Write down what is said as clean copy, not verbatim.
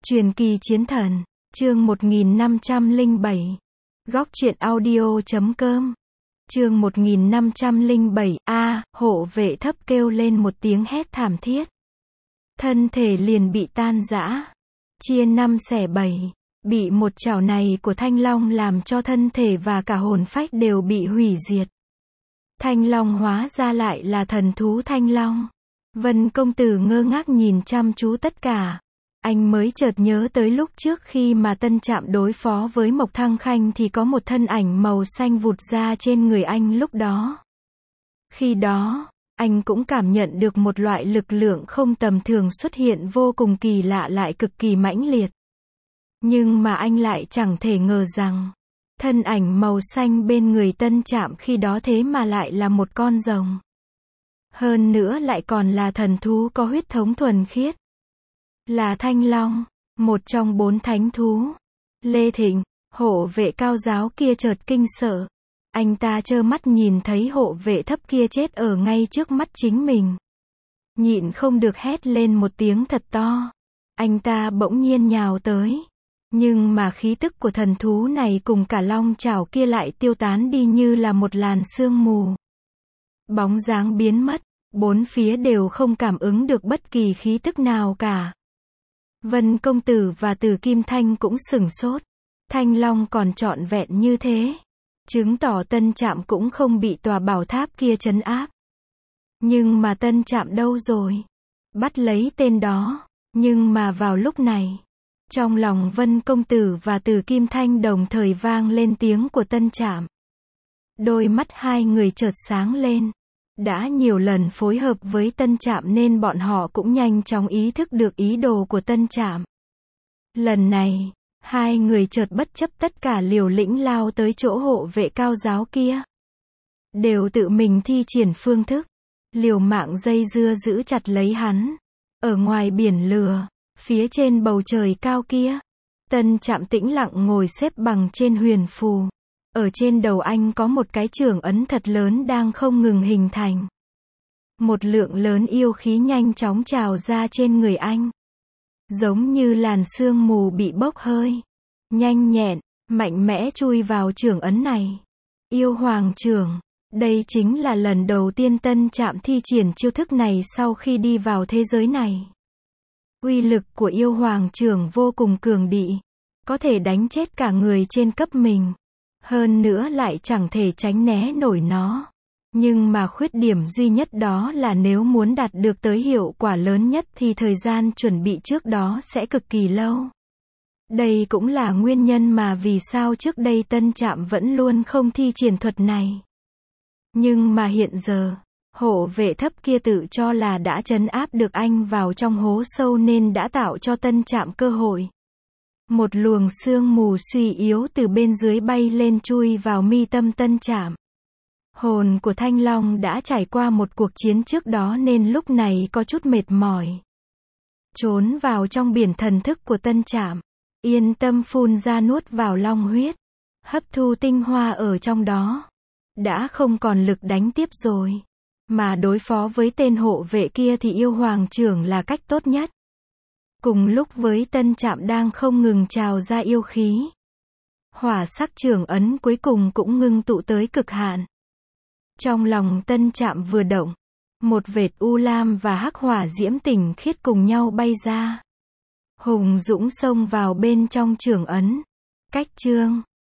Truyền kỳ chiến thần, chương 1507. Góc truyện audio.com. Chương 1507, hộ vệ thấp kêu lên một tiếng hét thảm thiết. Thân thể liền bị tan rã, chia 5 xẻ 7, bị một chảo này của Thanh Long làm cho thân thể và cả hồn phách đều bị hủy diệt. Thanh Long hóa ra lại là thần thú Thanh Long. Vân công tử ngơ ngác nhìn chăm chú tất cả. Anh mới chợt nhớ tới lúc trước khi mà Tân Trạm đối phó với Mộc Thăng Khanh thì có một thân ảnh màu xanh vụt ra trên người anh lúc đó. Khi đó, anh cũng cảm nhận được một loại lực lượng không tầm thường xuất hiện vô cùng kỳ lạ lại cực kỳ mãnh liệt. Nhưng mà anh lại chẳng thể ngờ rằng, thân ảnh màu xanh bên người Tân Trạm khi đó thế mà lại là một con rồng. Hơn nữa lại còn là thần thú có huyết thống thuần khiết. Là Thanh Long, một trong 4 thánh thú. Lê Thịnh, hộ vệ cao giáo kia chợt kinh sợ. Anh ta trơ mắt nhìn thấy hộ vệ thấp kia chết ở ngay trước mắt chính mình. Nhịn không được hét lên một tiếng thật to. Anh ta bỗng nhiên nhào tới. Nhưng mà khí tức của thần thú này cùng cả long chảo kia lại tiêu tán đi như là một làn sương mù. Bóng dáng biến mất, 4 phía đều không cảm ứng được bất kỳ khí tức nào cả. Vân công tử và Từ Kim Thanh cũng sửng sốt. Thanh Long còn trọn vẹn như thế, chứng tỏ Tân Trạm cũng không bị tòa bảo tháp kia trấn áp. Nhưng mà Tân Trạm đâu rồi? Bắt lấy tên đó. Nhưng mà vào lúc này, trong lòng Vân công tử và Từ Kim Thanh đồng thời vang lên tiếng của Tân Trạm. Đôi mắt hai người chợt sáng lên. Đã nhiều lần phối hợp với Tân Trạm nên bọn họ cũng nhanh chóng ý thức được ý đồ của Tân Trạm. Lần này, hai người chợt bất chấp tất cả liều lĩnh lao tới chỗ hộ vệ cao giáo kia. Đều tự mình thi triển phương thức, liều mạng dây dưa giữ chặt lấy hắn. Ở ngoài biển lửa, phía trên bầu trời cao kia, Tân Trạm tĩnh lặng ngồi xếp bằng trên huyền phù. Ở trên đầu anh có một cái chưởng ấn thật lớn đang không ngừng hình thành. Một lượng lớn yêu khí nhanh chóng trào ra trên người anh. Giống như làn sương mù bị bốc hơi. Nhanh nhẹn, mạnh mẽ chui vào chưởng ấn này. Yêu hoàng chưởng. Đây chính là lần đầu tiên Tân Trạm thi triển chiêu thức này sau khi đi vào thế giới này. Uy lực của yêu hoàng chưởng vô cùng cường đị. Có thể đánh chết cả người trên cấp mình. Hơn nữa lại chẳng thể tránh né nổi nó. Nhưng mà khuyết điểm duy nhất đó là nếu muốn đạt được tới hiệu quả lớn nhất thì thời gian chuẩn bị trước đó sẽ cực kỳ lâu. Đây cũng là nguyên nhân mà vì sao trước đây Tân Trạm vẫn luôn không thi triển thuật này. Nhưng mà hiện giờ, hộ vệ thấp kia tự cho là đã trấn áp được anh vào trong hố sâu nên đã tạo cho Tân Trạm cơ hội. Một luồng sương mù suy yếu từ bên dưới bay lên chui vào mi tâm Tân Trạm. Hồn của Thanh Long đã trải qua một cuộc chiến trước đó nên lúc này có chút mệt mỏi. Trốn vào trong biển thần thức của Tân Trạm. Yên tâm phun ra nuốt vào long huyết. Hấp thu tinh hoa ở trong đó. Đã không còn lực đánh tiếp rồi. Mà đối phó với tên hộ vệ kia thì yêu hoàng chưởng là cách tốt nhất. Cùng lúc với Tân Trạm đang không ngừng trào ra yêu khí. Hỏa sắc chưởng ấn cuối cùng cũng ngưng tụ tới cực hạn. Trong lòng Tân Trạm vừa động, một vệt u lam và hắc hỏa diễm tỉnh khiết cùng nhau bay ra. Hùng dũng xông vào bên trong chưởng ấn. Cách chương